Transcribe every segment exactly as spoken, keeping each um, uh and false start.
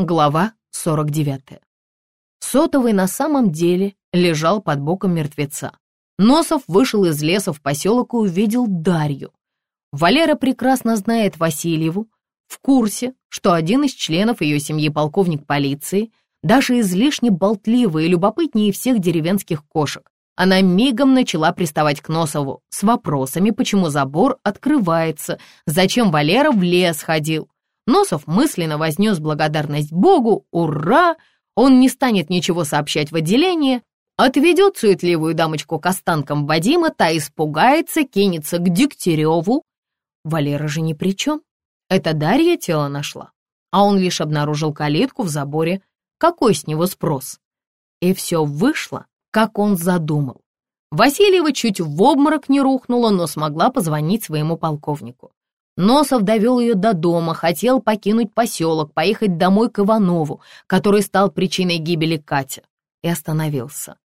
Глава сорок девятая. Сотовый на самом деле лежал под боком мертвеца. Носов вышел из леса в поселок и увидел Дарью. Валера прекрасно знает Васильеву, в курсе, что один из членов ее семьи полковник полиции, даже излишне болтливый и любопытнее всех деревенских кошек. Она мигом начала приставать к Носову с вопросами, почему забор открывается, зачем Валера в лес ходил. Носов мысленно вознес благодарность Богу, ура! Он не станет ничего сообщать в отделение, отведет суетливую дамочку к останкам Вадима, та испугается, кинется к Дегтяреву. Валера же ни при чем. Это Дарья тело нашла, а он лишь обнаружил калитку в заборе. Какой с него спрос? И все вышло, как он задумал. Васильева чуть в обморок не рухнула, но смогла позвонить своему полковнику. Носов довел ее до дома, хотел покинуть поселок, поехать домой к Иванову, который стал причиной гибели Кати, и остановился.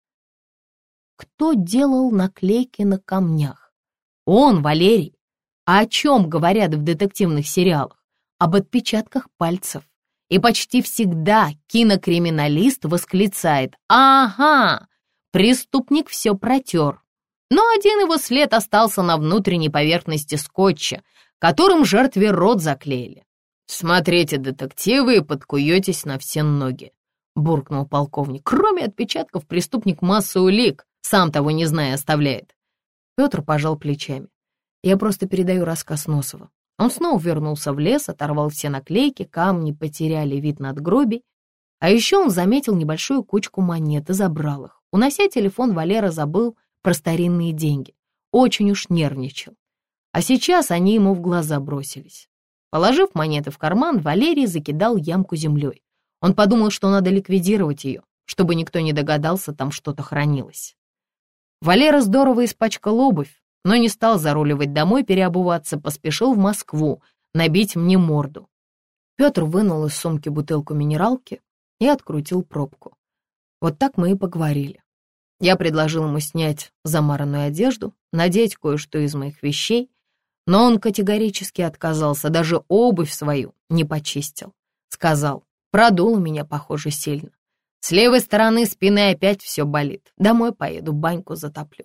Кто делал наклейки на камнях? Он, Валерий. А о чем говорят в детективных сериалах? Об отпечатках пальцев. И почти всегда кинокриминалист восклицает: «Ага, преступник все протер». Но один его след остался на внутренней поверхности скотча, которым жертве рот заклеили. «Смотрите, детективы, и подкуетесь на все ноги», — буркнул полковник. «Кроме отпечатков, преступник массу улик, сам того не зная, оставляет». Петр пожал плечами. Я просто передаю рассказ Носова. Он снова вернулся в лес, оторвал все наклейки, камни потеряли вид надгробий. А еще он заметил небольшую кучку монет и забрал их. Унося телефон, Валера забыл про старинные деньги. Очень уж нервничал. А сейчас они ему в глаза бросились. Положив монеты в карман, Валерий закидал ямку землей. Он подумал, что надо ликвидировать ее, чтобы никто не догадался, там что-то хранилось. Валера здорово испачкал обувь, но не стал заруливать домой, переобуваться, поспешил в Москву, набить мне морду. Петр вынул из сумки бутылку минералки и открутил пробку. Вот так мы и поговорили. Я предложил ему снять замаранную одежду, надеть кое-что из моих вещей, но он категорически отказался, даже обувь свою не почистил. Сказал, продуло меня, похоже, сильно. С левой стороны спины опять все болит. Домой поеду, баньку затоплю.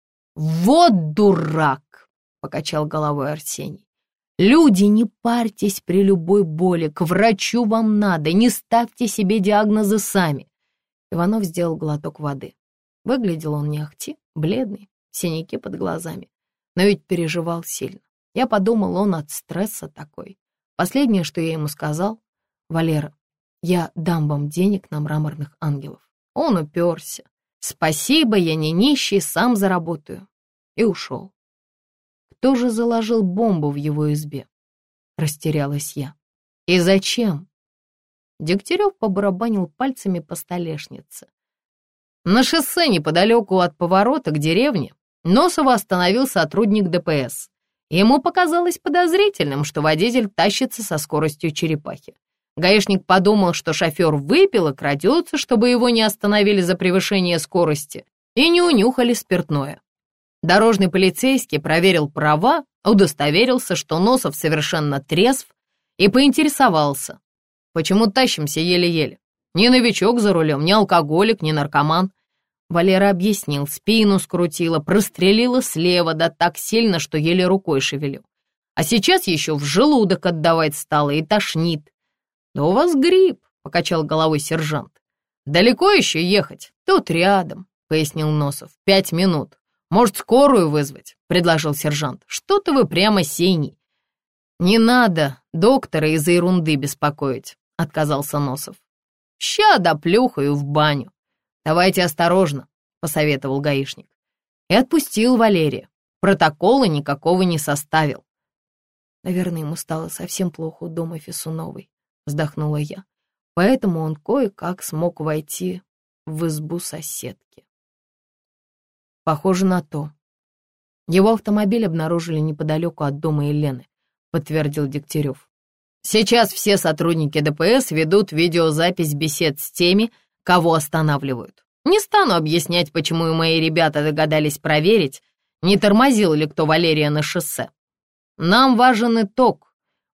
«Вот дурак!» — покачал головой Арсений. «Люди, не парьтесь при любой боли, к врачу вам надо, не ставьте себе диагнозы сами». Иванов сделал глоток воды. Выглядел он не ахти, бледный, синяки под глазами, но ведь переживал сильно. Я подумал, он от стресса такой. Последнее, что я ему сказал: «Валера, я дам вам денег на мраморных ангелов». Он уперся. «Спасибо, я не нищий, сам заработаю». И ушел. Кто же заложил бомбу в его избе? Растерялась я. И зачем? Дегтярев побарабанил пальцами по столешнице. На шоссе неподалеку от поворота к деревне Носова остановил сотрудник ДПС. Ему показалось подозрительным, что водитель тащится со скоростью черепахи. Гаишник подумал, что шофер выпил и крадется, чтобы его не остановили за превышение скорости и не унюхали спиртное. Дорожный полицейский проверил права, удостоверился, что Носов совершенно трезв, и поинтересовался, почему тащимся еле-еле. Ни новичок за рулем, ни алкоголик, ни наркоман. Валера объяснил, спину скрутило, прострелило слева, да так сильно, что еле рукой шевелил. А сейчас еще в желудок отдавать стало и тошнит. «Да у вас грипп», — покачал головой сержант. «Далеко еще ехать?» «Тут рядом», — пояснил Носов. «Пять минут. Может, скорую вызвать?» — предложил сержант. «Что-то вы прямо синий». «Не надо доктора из-за ерунды беспокоить», — отказался Носов. «Ща доплюхаю в баню». «Давайте осторожно», — посоветовал гаишник. И отпустил Валерия. Протокола никакого не составил. Наверное, ему стало совсем плохо у дома Фесуновой, вздохнула я. Поэтому он кое-как смог войти в избу соседки. Похоже на то. Его автомобиль обнаружили неподалеку от дома Елены, подтвердил Дегтярев. Сейчас все сотрудники ДПС ведут видеозапись бесед с теми, кого останавливают. Не стану объяснять, почему и мои ребята догадались проверить, не тормозил ли кто Валерия на шоссе. Нам важен итог.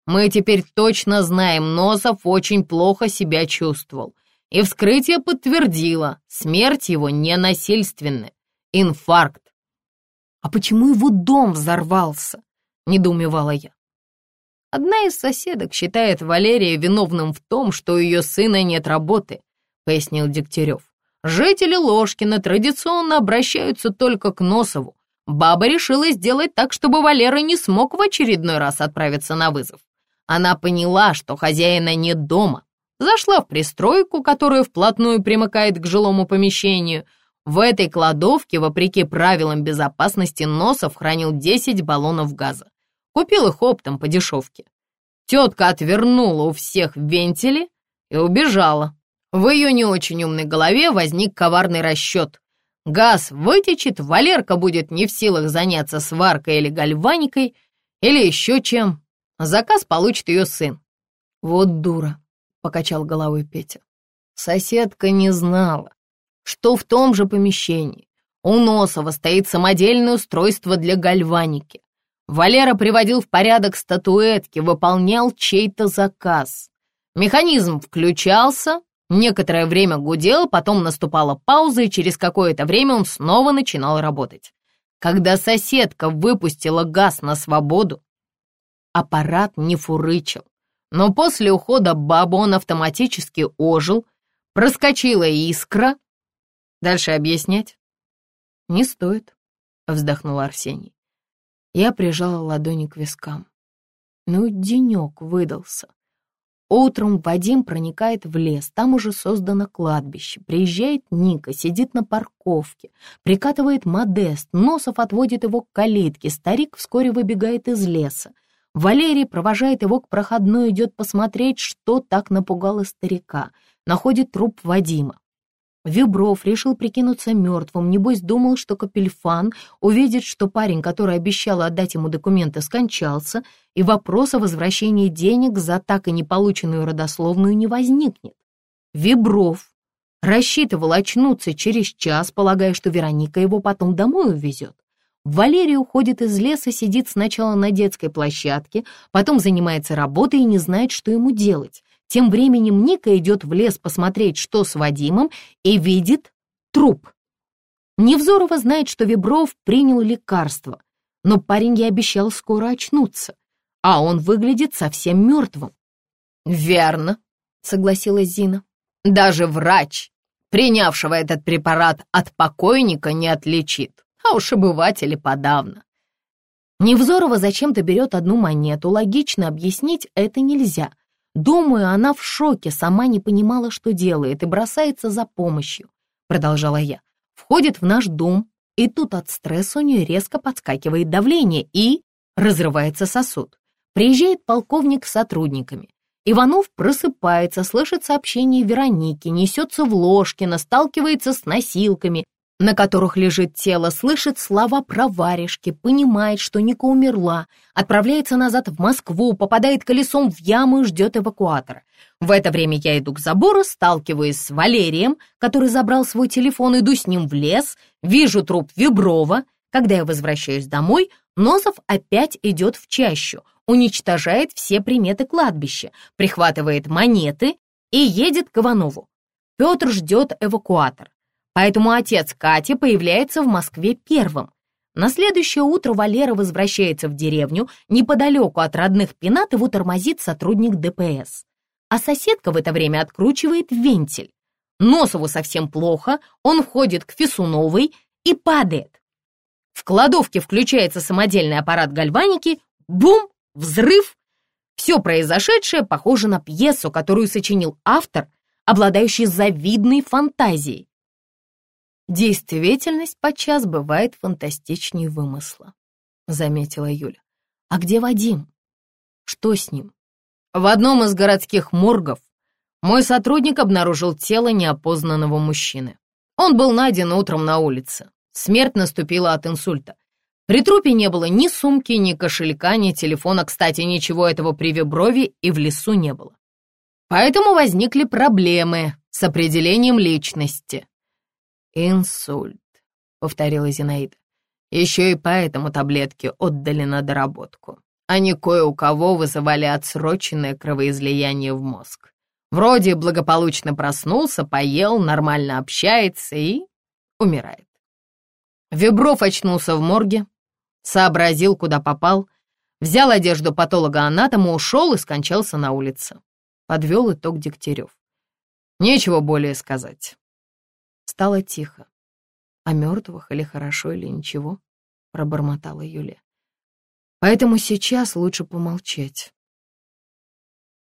Мы теперь точно знаем, Носов очень плохо себя чувствовал. И вскрытие подтвердило, смерть его ненасильственная. Инфаркт. «А почему его дом взорвался?» — недоумевала я. «Одна из соседок считает Валерия виновным в том, что у ее сына нет работы», — пояснил Дегтярев. «Жители Ложкина традиционно обращаются только к Носову. Баба решила сделать так, чтобы Валера не смог в очередной раз отправиться на вызов. Она поняла, что хозяина нет дома, зашла в пристройку, которая вплотную примыкает к жилому помещению. В этой кладовке, вопреки правилам безопасности, Носов хранил десять баллонов газа. Купил их оптом по дешевке. Тетка отвернула у всех вентили и убежала. В ее не очень умной голове возник коварный расчет. Газ вытечет, Валерка будет не в силах заняться сваркой или гальваникой, или еще чем. Заказ получит ее сын. «Вот дура», — покачал головой Петя. Соседка не знала, что в том же помещении у Носова стоит самодельное устройство для гальваники. Валера приводил в порядок статуэтки, выполнял чей-то заказ. Механизм включался, некоторое время гудел, потом наступала пауза, и через какое-то время он снова начинал работать. Когда соседка выпустила газ на свободу, аппарат не фурычил, но после ухода бабы он автоматически ожил, проскочила искра. Дальше объяснять? «Не стоит», — вздохнул Арсений. Я прижала ладони к вискам. Ну, денек выдался. Утром Вадим проникает в лес, там уже создано кладбище. Приезжает Ника, сидит на парковке, прикатывает Модест, Носов отводит его к калитке, старик вскоре выбегает из леса. Валерий провожает его к проходной, идет посмотреть, что так напугало старика. Находит труп Вадима. Вибров решил прикинуться мертвым, небось думал, что Капельфан увидит, что парень, который обещал отдать ему документы, скончался, и вопрос о возвращении денег за так и не полученную родословную не возникнет. Вибров рассчитывал очнуться через час, полагая, что Вероника его потом домой увезет. Валерий уходит из леса, сидит сначала на детской площадке, потом занимается работой и не знает, что ему делать. Тем временем Ника идет в лес посмотреть, что с Вадимом, и видит труп. Невзорова знает, что Вибров принял лекарство, но парень ей обещал скоро очнуться, а он выглядит совсем мертвым. «Верно», — согласилась Зина. «Даже врач, принявшего этот препарат от покойника, не отличит, а уж обыватели подавно». Невзорова зачем-то берет одну монету, логично объяснить это нельзя. Думаю, она в шоке, сама не понимала, что делает, и бросается за помощью, продолжала я. Входит в наш дом, и тут от стресса у нее резко подскакивает давление, и разрывается сосуд. Приезжает полковник с сотрудниками. Иванов просыпается, слышит сообщение Вероники, несется в Ложкино, сталкивается с носилками, на которых лежит тело, слышит слова про варежки, понимает, что Ника умерла, отправляется назад в Москву, попадает колесом в яму и ждет эвакуатора. В это время я иду к забору, сталкиваюсь с Валерием, который забрал свой телефон, иду с ним в лес, вижу труп Виброва. Когда я возвращаюсь домой, Носов опять идет в чащу, уничтожает все приметы кладбища, прихватывает монеты и едет к Иванову. Петр ждет эвакуатор. Поэтому отец Кати появляется в Москве первым. На следующее утро Валера возвращается в деревню, неподалеку от родных Пенат его тормозит сотрудник ДПС. А соседка в это время откручивает вентиль. Носову совсем плохо, он входит к Фисуновой и падает. В кладовке включается самодельный аппарат гальваники, бум, взрыв. Все произошедшее похоже на пьесу, которую сочинил автор, обладающий завидной фантазией. «Действительность подчас бывает фантастичнее вымысла», — заметила Юля. «А где Вадим? Что с ним?» «В одном из городских моргов мой сотрудник обнаружил тело неопознанного мужчины. Он был найден утром на улице. Смерть наступила от инсульта. При трупе не было ни сумки, ни кошелька, ни телефона. Кстати, ничего этого при Виброве и в лесу не было. Поэтому возникли проблемы с определением личности». «Инсульт», — повторила Зинаида. «Еще и поэтому таблетки отдали на доработку. Они кое у кого вызывали отсроченное кровоизлияние в мозг. Вроде благополучно проснулся, поел, нормально общается и умирает. Вебров очнулся в морге, сообразил, куда попал, взял одежду патолога-анатома, ушел и скончался на улице. Подвел итог Дегтярев. Нечего более сказать. Стало тихо. О мертвых или хорошо, или ничего, пробормотала Юлия. Поэтому сейчас лучше помолчать.